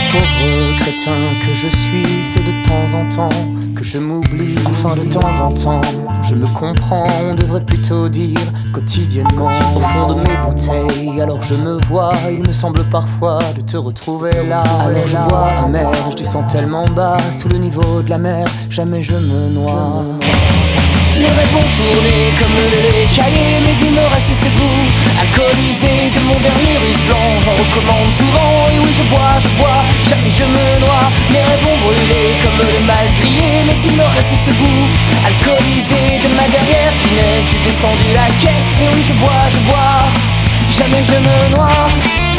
Pauvre crétin que je suis, c'est de temps en temps que je m'oublie. Enfin de temps en temps, je me comprends, on devrait plutôt dire quotidiennement. Au fond de mes bouteilles, alors je me vois, il me semble parfois de te retrouver là. Alors je bois amer, je descends tellement bas, sous le niveau de la mer, jamais je me noie. Mes rêves vont tourner comme les cahiers, mais il me reste ce goût alcoolisé de mon dernier russe blanc. J'en recommande souvent, et oui je bois, jamais je me noie. Mes rêves vont brûler comme le mal grillé, mais il me reste ce goût alcoolisé de ma dernière Guinness. J'ai descendu la caisse, et oui je bois, jamais je me noie.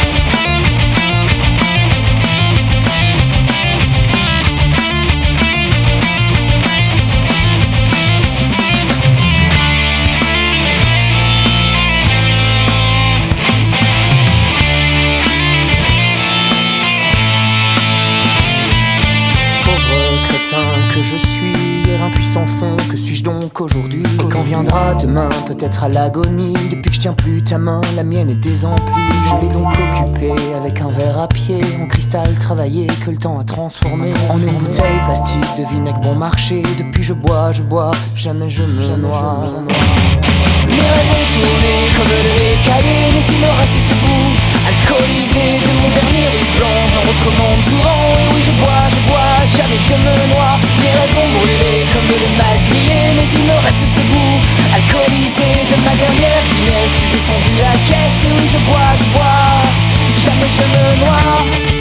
Que je suis, hier un puissant fond, que suis-je donc aujourd'hui? Et quand viendra demain, peut-être à l'agonie? Depuis que je tiens plus ta main, la mienne est désemplie. Je l'ai donc occupée avec un verre à pied, en cristal travaillé que le temps a transformé en une bouteille plastique de vinaigre bon marché. Depuis je bois, jamais je me noie. Mes rêves vont tourner comme les cahiers, mais il me reste ce goût alcoolisé de mon dernier russe blanc. J'en recommande souvent, et oui je bois, jamais je me noie. Mes rêves vont brûler comme le mal grillé, mais il me reste ce goût alcoolisé de ma dernière Guinness. J'ai descendu la caisse, et oui je bois, jamais je me noie.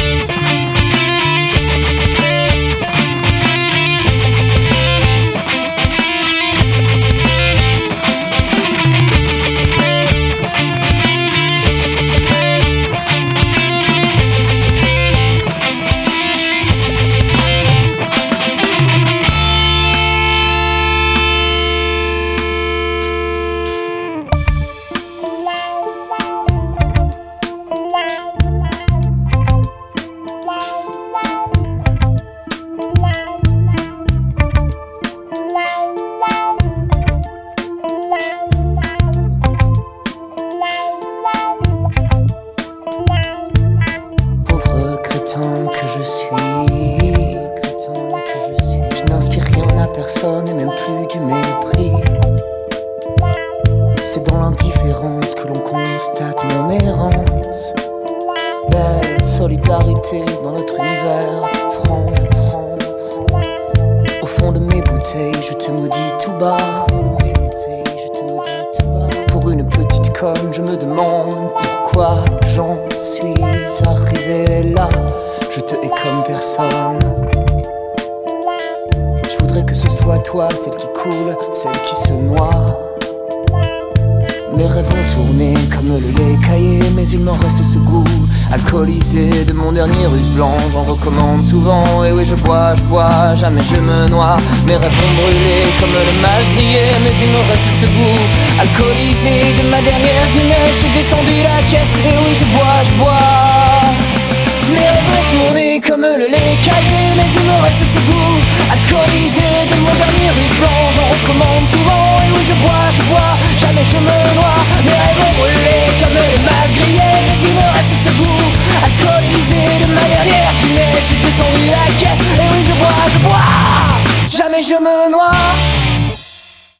Que je suis, je n'inspire rien à personne et même plus du mépris. C'est dans l'indifférence que l'on constate mon errance. Belle solidarité dans notre univers, France. Au fond de mes bouteilles, je te maudis tout bas. Pour une petite conne, je me demande pourquoi j'en suis arrivé là. Je te hais comme personne. Je voudrais que ce soit toi, celle qui coule, celle qui se noie. Mes rêves vont tourner comme le lait caillé, mais il m'en reste ce goût alcoolisé de mon dernier russe blanc. J'en recommande souvent, et oui je bois, jamais je me noie. Mes rêves vont brûler comme le mal grillé, mais il me reste ce goût alcoolisé de ma dernière Guinness. J'ai descendu la caisse, et oui je bois. Mes rêves vont tourner comme le lait caillé, mais il me reste ce goût alcoolisé de mon dernier russe blanc. J'en recommande souvent, et oui je bois, jamais je me